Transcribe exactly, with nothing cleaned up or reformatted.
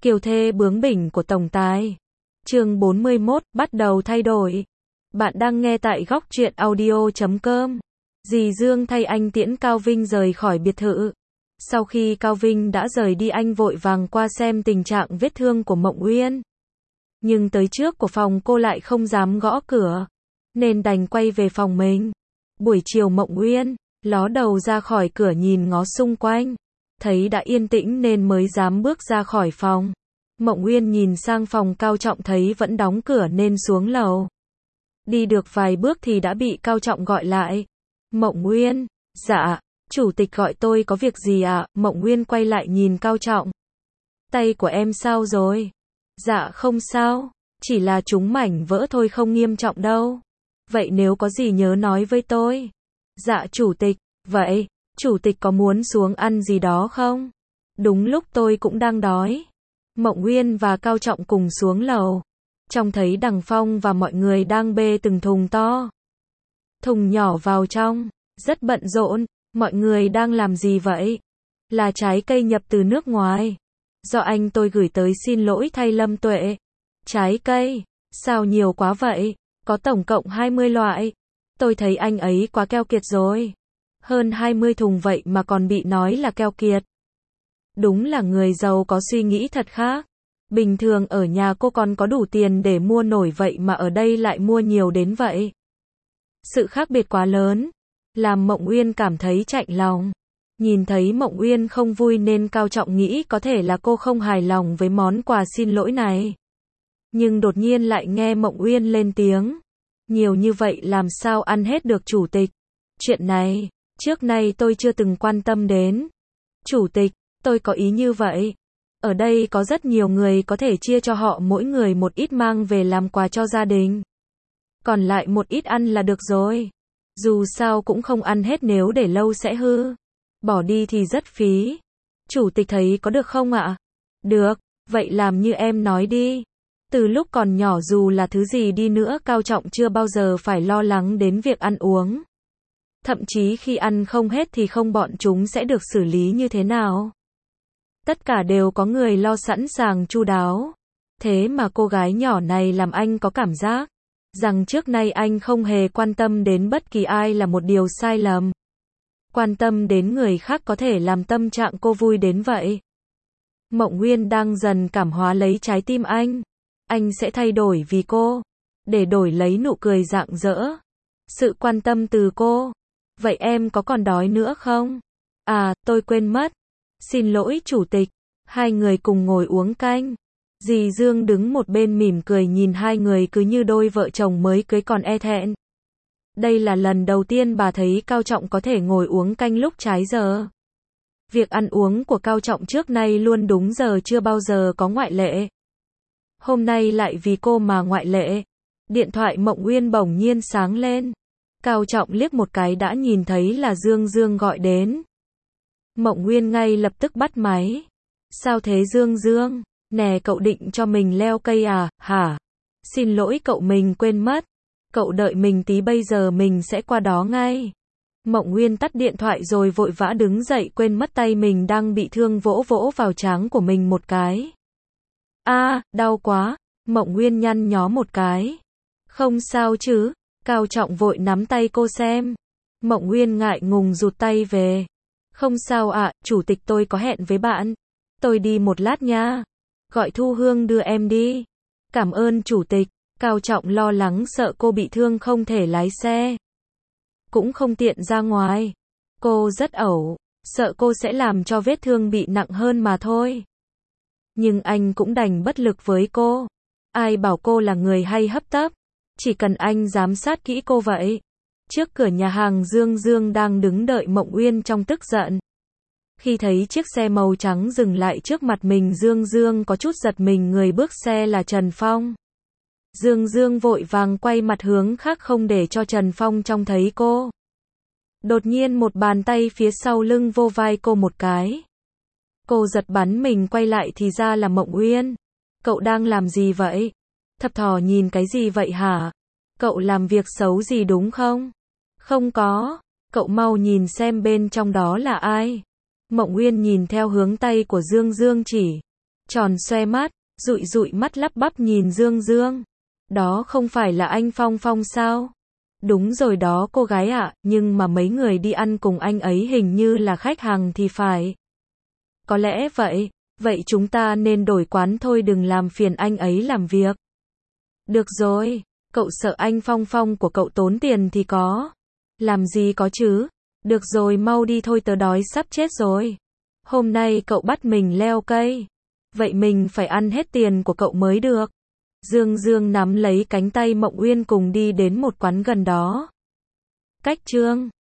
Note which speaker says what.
Speaker 1: Kiều thê bướng bỉnh của tổng tài. Chương bốn mươi mốt, bắt đầu thay đổi. Bạn đang nghe tại góc truyện audio chấm com. Dì Dương thay anh tiễn Cao Vinh rời khỏi biệt thự. Sau khi Cao Vinh đã rời đi, anh vội vàng qua xem tình trạng vết thương của Mộng Uyên. Nhưng tới trước của phòng cô lại không dám gõ cửa, nên đành quay về phòng mình. Buổi chiều Mộng Uyên ló đầu ra khỏi cửa nhìn ngó xung quanh, thấy đã yên tĩnh nên mới dám bước ra khỏi phòng. Mộng Uyên nhìn sang phòng Cao Trọng thấy vẫn đóng cửa nên xuống lầu. Đi được vài bước thì đã bị Cao Trọng gọi lại. Mộng Uyên, dạ, chủ tịch gọi tôi có việc gì ạ? À? Mộng Uyên quay lại nhìn Cao Trọng. Tay của em sao rồi? Dạ không sao, chỉ là trúng mảnh vỡ thôi, không nghiêm trọng đâu. Vậy nếu có gì nhớ nói với tôi. Dạ chủ tịch, vậy, chủ tịch có muốn xuống ăn gì đó không? Đúng lúc tôi cũng đang đói. Mộng Uyên và Cao Trọng cùng xuống lầu. Trông thấy Đằng Phong và mọi người đang bê từng thùng to, thùng nhỏ vào trong, rất bận rộn. Mọi người đang làm gì vậy? Là trái cây nhập từ nước ngoài. Do anh tôi gửi tới, xin lỗi thay Lâm Tuệ. Trái cây? Sao nhiều quá vậy? Có tổng cộng hai mươi loại. Tôi thấy anh ấy quá keo kiệt rồi. Hơn hai mươi thùng vậy mà còn bị nói là keo kiệt. Đúng là người giàu có suy nghĩ thật khác. Bình thường ở nhà cô còn có đủ tiền để mua nổi, vậy mà ở đây lại mua nhiều đến vậy. Sự khác biệt quá lớn, làm Mộng Uyên cảm thấy chạnh lòng. Nhìn thấy Mộng Uyên không vui nên Cao Trọng nghĩ có thể là cô không hài lòng với món quà xin lỗi này. Nhưng đột nhiên lại nghe Mộng Uyên lên tiếng. Nhiều như vậy làm sao ăn hết được chủ tịch? Chuyện này, trước nay tôi chưa từng quan tâm đến. Chủ tịch, tôi có ý như vậy. Ở đây có rất nhiều người, có thể chia cho họ mỗi người một ít mang về làm quà cho gia đình. Còn lại một ít ăn là được rồi. Dù sao cũng không ăn hết, nếu để lâu sẽ hư. Bỏ đi thì rất phí. Chủ tịch thấy có được không ạ? Được, vậy làm như em nói đi. Từ lúc còn nhỏ dù là thứ gì đi nữa, Cao Trọng chưa bao giờ phải lo lắng đến việc ăn uống. Thậm chí khi ăn không hết thì không bọn chúng sẽ được xử lý như thế nào. Tất cả đều có người lo sẵn sàng chu đáo. Thế mà cô gái nhỏ này làm anh có cảm giác rằng trước nay anh không hề quan tâm đến bất kỳ ai là một điều sai lầm. Quan tâm đến người khác có thể làm tâm trạng cô vui đến vậy. Mộng Uyên đang dần cảm hóa lấy trái tim anh. Anh sẽ thay đổi vì cô, để đổi lấy nụ cười rạng rỡ, sự quan tâm từ cô. Vậy em có còn đói nữa không? À, tôi quên mất. Xin lỗi chủ tịch. Hai người cùng ngồi uống canh. Dì Dương đứng một bên mỉm cười nhìn hai người cứ như đôi vợ chồng mới cưới còn e thẹn. Đây là lần đầu tiên bà thấy Cao Trọng có thể ngồi uống canh lúc trái giờ. Việc ăn uống của Cao Trọng trước nay luôn đúng giờ, chưa bao giờ có ngoại lệ. Hôm nay lại vì cô mà ngoại lệ. Điện thoại Mộng Uyên bỗng nhiên sáng lên. Cao Trọng liếc một cái đã nhìn thấy là Dương Dương gọi đến. Mộng Uyên ngay lập tức bắt máy. Sao thế Dương Dương? Nè, cậu định cho mình leo cây à, hả? Xin lỗi cậu, mình quên mất. Cậu đợi mình tí, bây giờ mình sẽ qua đó ngay. Mộng Uyên tắt điện thoại rồi vội vã đứng dậy, quên mất tay mình đang bị thương, vỗ vỗ vào trán của mình một cái. A, à, đau quá. Mộng Uyên nhăn nhó một cái. Không sao chứ? Cao Trọng vội nắm tay cô xem. Mộng Uyên ngại ngùng rụt tay về. Không sao ạ, à, chủ tịch tôi có hẹn với bạn. Tôi đi một lát nha. Gọi Thu Hương đưa em đi. Cảm ơn chủ tịch. Cao Trọng lo lắng sợ cô bị thương không thể lái xe, cũng không tiện ra ngoài. Cô rất ẩu, sợ cô sẽ làm cho vết thương bị nặng hơn mà thôi. Nhưng anh cũng đành bất lực với cô. Ai bảo cô là người hay hấp tấp. Chỉ cần anh giám sát kỹ cô vậy. Trước cửa nhà hàng, Dương Dương đang đứng đợi Mộng Uyên trong tức giận. Khi thấy chiếc xe màu trắng dừng lại trước mặt mình, Dương Dương có chút giật mình, người bước xe là Trần Phong. Dương Dương vội vàng quay mặt hướng khác không để cho Trần Phong trông thấy cô. Đột nhiên một bàn tay phía sau lưng vô vai cô một cái. Cô giật bắn mình quay lại thì ra là Mộng Uyên. Cậu đang làm gì vậy? Thập thò nhìn cái gì vậy hả? Cậu làm việc xấu gì đúng không? Không có. Cậu mau nhìn xem bên trong đó là ai. Mộng Uyên nhìn theo hướng tay của Dương Dương chỉ. tròn xoe mắt, dụi dụi mắt lắp bắp nhìn Dương Dương. Đó không phải là anh Phong Phong sao? Đúng rồi đó cô gái ạ, nhưng mà mấy người đi ăn cùng anh ấy hình như là khách hàng thì phải. Có lẽ vậy, vậy chúng ta nên đổi quán thôi, đừng làm phiền anh ấy làm việc. Được rồi, cậu sợ anh Phong Phong của cậu tốn tiền thì có. Làm gì có chứ. Được rồi mau đi thôi, tớ đói sắp chết rồi. Hôm nay cậu bắt mình leo cây. Vậy mình phải ăn hết tiền của cậu mới được. Dương Dương nắm lấy cánh tay Mộng Uyên cùng đi đến một quán gần đó. Cách Trương